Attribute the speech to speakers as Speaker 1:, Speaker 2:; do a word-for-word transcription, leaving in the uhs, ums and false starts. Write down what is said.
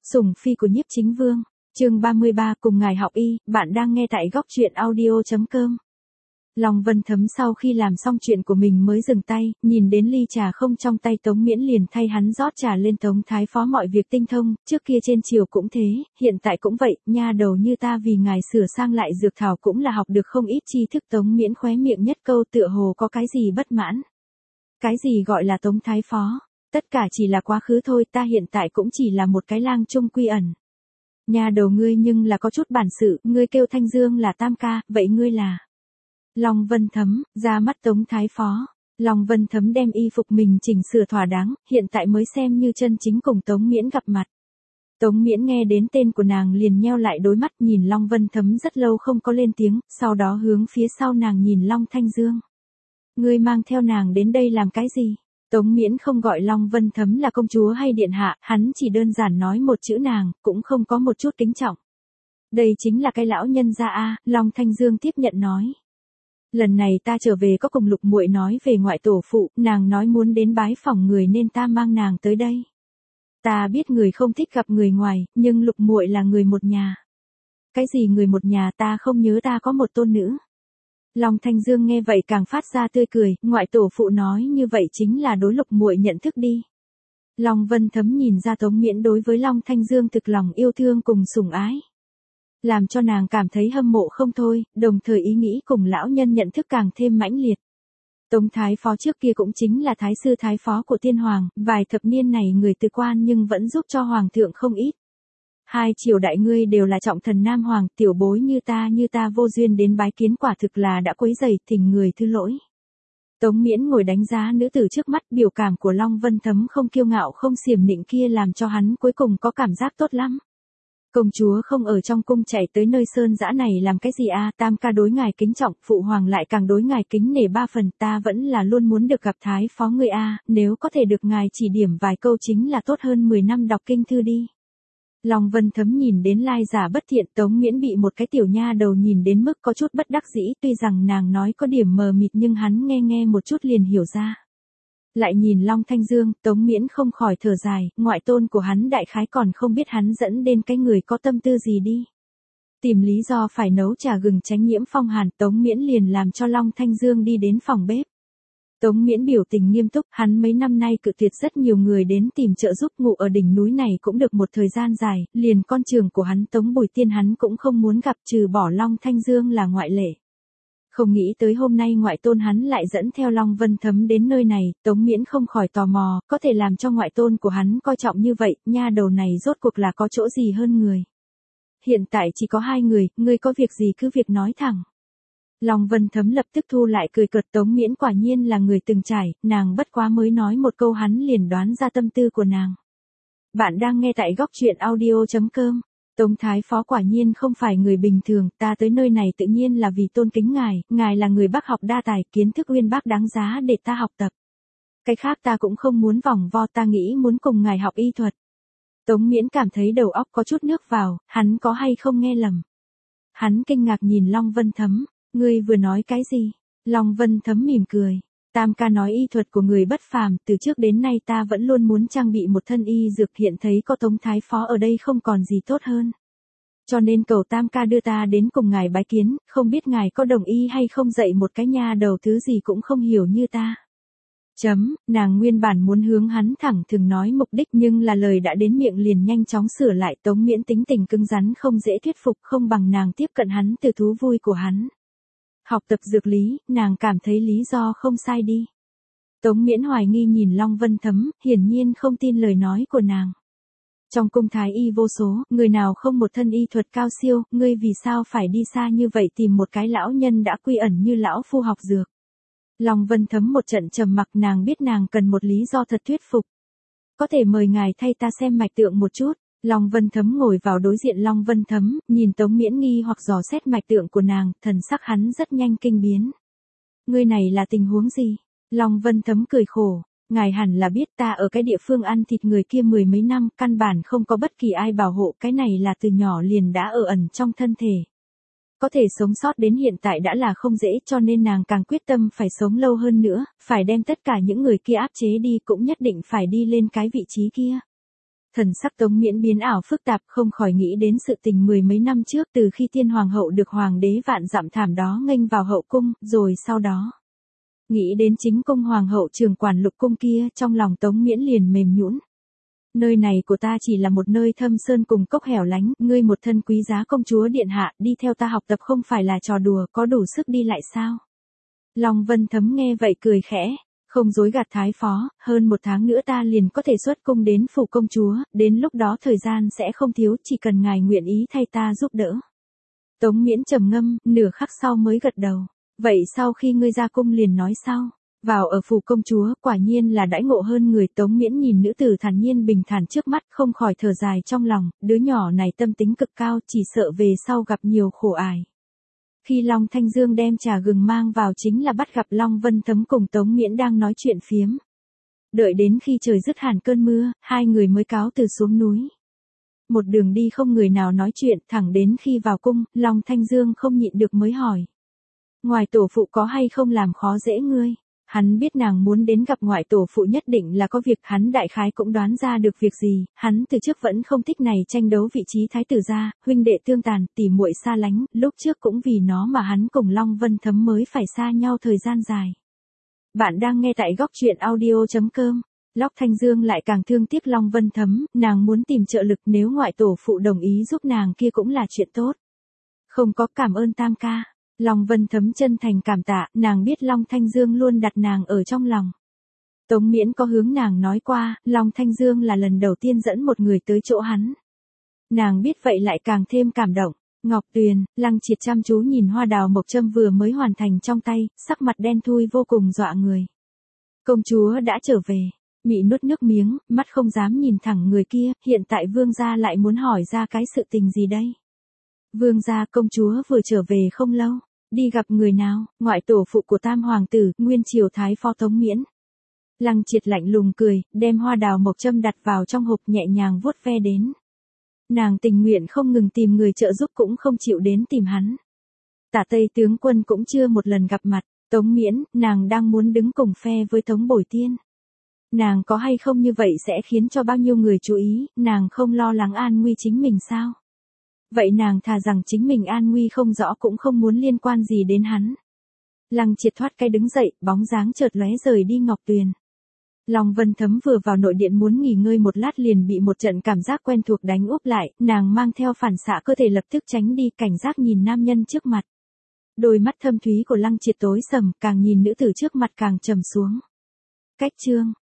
Speaker 1: Sủng phi của nhiếp chính vương, chương ba mươi ba cùng ngài học y, bạn đang nghe tại góc truyện audio.com. Long Vân Thấm sau khi làm xong chuyện của mình mới dừng tay, nhìn đến ly trà không trong tay Tống Miễn liền thay hắn rót trà lên. Tống thái phó mọi việc tinh thông, trước kia trên triều cũng thế, hiện tại cũng vậy, nha đầu như ta vì ngài sửa sang lại dược thảo cũng là học được không ít tri thức. Tống Miễn khóe miệng nhất câu tựa hồ có cái gì bất mãn. Cái gì gọi là Tống thái phó? Tất cả chỉ là quá khứ thôi, ta hiện tại cũng chỉ là một cái lang trung quy ẩn. Nha đầu ngươi nhưng là có chút bản sự, ngươi kêu Thanh Dương là tam ca, vậy ngươi là... Long Vân Thấm, ra mắt Tống thái phó. Long Vân Thấm đem y phục mình chỉnh sửa thỏa đáng, hiện tại mới xem như chân chính cùng Tống Miễn gặp mặt. Tống Miễn nghe đến tên của nàng liền nheo lại đôi mắt nhìn Long Vân Thấm rất lâu không có lên tiếng, sau đó hướng phía sau nàng nhìn Long Thanh Dương. Ngươi mang theo nàng đến đây làm cái gì? Tống Miễn không gọi Long Vân Thấm là công chúa hay điện hạ, hắn chỉ đơn giản nói một chữ nàng, cũng không có một chút kính trọng. Đây chính là cái lão nhân gia a, Long Thanh Dương tiếp nhận nói. Lần này ta trở về có cùng Lục muội nói về ngoại tổ phụ, nàng nói muốn đến bái phỏng người nên ta mang nàng tới đây. Ta biết người không thích gặp người ngoài, nhưng Lục muội là người một nhà. Cái gì người một nhà, ta không nhớ ta có một tôn nữ. Long Thanh Dương nghe vậy càng phát ra tươi cười, ngoại tổ phụ nói như vậy chính là đối Lục muội nhận thức đi. Long Vân Thấm nhìn ra Tống Miễn đối với Long Thanh Dương thực lòng yêu thương cùng sủng ái. Làm cho nàng cảm thấy hâm mộ không thôi, đồng thời ý nghĩ cùng lão nhân nhận thức càng thêm mãnh liệt. Tống thái phó trước kia cũng chính là thái sư thái phó của tiên hoàng, vài thập niên này người từ quan nhưng vẫn giúp cho hoàng thượng không ít. Hai triều đại ngươi đều là trọng thần nam hoàng, tiểu bối như ta như ta vô duyên đến bái kiến quả thực là đã quấy rầy, thỉnh người thứ lỗi. Tống Miễn ngồi đánh giá nữ tử trước mắt, biểu cảm của Long Vân Thấm không kiêu ngạo không xiểm nịnh kia làm cho hắn cuối cùng có cảm giác tốt lắm. Công chúa không ở trong cung chạy tới nơi sơn dã này làm cái gì a? Tam ca đối ngài kính trọng, phụ hoàng lại càng đối ngài kính nể ba phần, ta vẫn là luôn muốn được gặp thái phó người a, nếu có thể được ngài chỉ điểm vài câu chính là tốt hơn mười năm đọc kinh thư đi. Long Vân Thấm nhìn đến lai giả bất thiện, Tống Miễn bị một cái tiểu nha đầu nhìn đến mức có chút bất đắc dĩ, tuy rằng nàng nói có điểm mờ mịt nhưng hắn nghe nghe một chút liền hiểu ra. Lại nhìn Long Thanh Dương, Tống Miễn không khỏi thở dài, ngoại tôn của hắn đại khái còn không biết hắn dẫn đến cái người có tâm tư gì đi. Tìm lý do phải nấu trà gừng tránh nhiễm phong hàn, Tống Miễn liền làm cho Long Thanh Dương đi đến phòng bếp. Tống Miễn biểu tình nghiêm túc, hắn mấy năm nay cự tuyệt rất nhiều người đến tìm trợ giúp, ngủ ở đỉnh núi này cũng được một thời gian dài, liền con trường của hắn Tống Bùi Tiên hắn cũng không muốn gặp, trừ bỏ Long Thanh Dương là ngoại lệ. Không nghĩ tới hôm nay ngoại tôn hắn lại dẫn theo Long Vân Thấm đến nơi này, Tống Miễn không khỏi tò mò, có thể làm cho ngoại tôn của hắn coi trọng như vậy, nha đầu này rốt cuộc là có chỗ gì hơn người. Hiện tại chỉ có hai người, ngươi có việc gì cứ việc nói thẳng. Long Vân Thấm lập tức thu lại cười cợt, Tống Miễn quả nhiên là người từng trải, nàng bất quá mới nói một câu hắn liền đoán ra tâm tư của nàng. Bạn đang nghe tại góc truyện audio.com. Tống thái phó quả nhiên không phải người bình thường, ta tới nơi này tự nhiên là vì tôn kính ngài, ngài là người bác học đa tài, kiến thức uyên bác đáng giá để ta học tập. Cái khác ta cũng không muốn vòng vo, ta nghĩ muốn cùng ngài học y thuật. Tống Miễn cảm thấy đầu óc có chút nước vào, hắn có hay không nghe lầm. Hắn kinh ngạc nhìn Long Vân Thấm, ngươi vừa nói cái gì? Long Vân Thấm mỉm cười. Tam ca nói y thuật của người bất phàm, từ trước đến nay ta vẫn luôn muốn trang bị một thân y dược, hiện thấy có Tống thái phó ở đây không còn gì tốt hơn. Cho nên cầu Tam ca đưa ta đến cùng ngài bái kiến, không biết ngài có đồng ý hay không dạy một cái nha đầu thứ gì cũng không hiểu như ta. Chấm, nàng nguyên bản muốn hướng hắn thẳng thừng nói mục đích nhưng là lời đã đến miệng liền nhanh chóng sửa lại. Tống Miễn tính tình cứng rắn không dễ thuyết phục, không bằng nàng tiếp cận hắn từ thú vui của hắn. Học tập dược lý, nàng cảm thấy lý do không sai đi. Tống Miễn hoài nghi nhìn Long Vân Thấm, hiển nhiên không tin lời nói của nàng. Trong cung thái y vô số, người nào không một thân y thuật cao siêu, ngươi vì sao phải đi xa như vậy tìm một cái lão nhân đã quy ẩn như lão phu học dược. Long Vân Thấm một trận trầm mặc, nàng biết nàng cần một lý do thật thuyết phục. Có thể mời ngài thay ta xem mạch tượng một chút. Long Vân Thấm ngồi vào đối diện Long Vân Thấm, nhìn Tống Miễn nghi hoặc dò xét mạch tượng của nàng, thần sắc hắn rất nhanh kinh biến. Ngươi này là tình huống gì? Long Vân Thấm cười khổ, ngài hẳn là biết ta ở cái địa phương ăn thịt người kia mười mấy năm, căn bản không có bất kỳ ai bảo hộ, cái này là từ nhỏ liền đã ở ẩn trong thân thể. Có thể sống sót đến hiện tại đã là không dễ, cho nên nàng càng quyết tâm phải sống lâu hơn nữa, phải đem tất cả những người kia áp chế đi, cũng nhất định phải đi lên cái vị trí kia. Thần sắc Tống Miễn biến ảo phức tạp, không khỏi nghĩ đến sự tình mười mấy năm trước từ khi tiên hoàng hậu được hoàng đế vạn dặm thảm đó nghênh vào hậu cung, rồi sau đó. Nghĩ đến chính cung hoàng hậu trường quản lục cung kia, trong lòng Tống Miễn liền mềm nhũn. Nơi này của ta chỉ là một nơi thâm sơn cùng cốc hẻo lánh, ngươi một thân quý giá công chúa điện hạ, đi theo ta học tập không phải là trò đùa, có đủ sức đi lại sao? Long Vân Thấm nghe vậy cười khẽ, không dối gạt thái phó, hơn một tháng nữa ta liền có thể xuất cung đến phủ công chúa, đến lúc đó thời gian sẽ không thiếu, chỉ cần ngài nguyện ý thay ta giúp đỡ. Tống Miễn trầm ngâm, nửa khắc sau mới gật đầu, vậy sau khi ngươi ra cung liền nói sao? Vào ở phủ công chúa, quả nhiên là đãi ngộ hơn người. Tống Miễn nhìn nữ tử thản nhiên bình thản trước mắt, không khỏi thở dài trong lòng, đứa nhỏ này tâm tính cực cao, chỉ sợ về sau gặp nhiều khổ ải. Khi Long Thanh Dương đem trà gừng mang vào chính là bắt gặp Long Vân Thấm cùng Tống Miễn đang nói chuyện phiếm. Đợi đến khi trời dứt hẳn cơn mưa, hai người mới cáo từ xuống núi. Một đường đi không người nào nói chuyện, thẳng đến khi vào cung, Long Thanh Dương không nhịn được mới hỏi. Ngoài tổ phụ có hay không làm khó dễ ngươi? Hắn biết nàng muốn đến gặp ngoại tổ phụ nhất định là có việc, hắn đại khái cũng đoán ra được việc gì, hắn từ trước vẫn không thích này tranh đấu vị trí thái tử gia, huynh đệ tương tàn, tỉ muội xa lánh, lúc trước cũng vì nó mà hắn cùng Long Vân Thấm mới phải xa nhau thời gian dài. Bạn đang nghe tại góc truyện audio chấm com. Lóc Thanh Dương lại càng thương tiếc Long Vân Thấm, nàng muốn tìm trợ lực, nếu ngoại tổ phụ đồng ý giúp nàng kia cũng là chuyện tốt. Không có, cảm ơn tam ca. Long Vân Thấm chân thành cảm tạ, nàng biết Long Thanh Dương luôn đặt nàng ở trong lòng. Tống Miễn có hướng nàng nói qua, Long Thanh Dương là lần đầu tiên dẫn một người tới chỗ hắn. Nàng biết vậy lại càng thêm cảm động. Ngọc Tuyền, Lăng Triệt chăm chú nhìn hoa đào mộc châm vừa mới hoàn thành trong tay, sắc mặt đen thui vô cùng dọa người. Công chúa đã trở về. Mị nuốt nước miếng, mắt không dám nhìn thẳng người kia, hiện tại vương gia lại muốn hỏi ra cái sự tình gì đây? Vương gia, công chúa vừa trở về không lâu, đi gặp người nào? Ngoại tổ phụ của tam hoàng tử, nguyên triều thái phó Tống Miễn. Lăng Triệt lạnh lùng cười, đem hoa đào mộc châm đặt vào trong hộp nhẹ nhàng vuốt ve đến. Nàng tình nguyện không ngừng tìm người trợ giúp cũng không chịu đến tìm hắn. Tả Tây tướng quân cũng chưa một lần gặp mặt, Tống Miễn, nàng đang muốn đứng cùng phe với Tống Bồi Tiên. Nàng có hay không như vậy sẽ khiến cho bao nhiêu người chú ý, nàng không lo lắng an nguy chính mình sao? Vậy nàng thà rằng chính mình an nguy không rõ cũng không muốn liên quan gì đến hắn. Lăng Triệt thoát cái đứng dậy, bóng dáng chợt lóe rời đi Ngọc Tuyền. Long Vân Thấm vừa vào nội điện muốn nghỉ ngơi một lát liền bị một trận cảm giác quen thuộc đánh úp lại, nàng mang theo phản xạ cơ thể lập tức tránh đi, cảnh giác nhìn nam nhân trước mặt. Đôi mắt thâm thúy của Lăng Triệt tối sầm, càng nhìn nữ tử trước mặt càng trầm xuống. Cách chương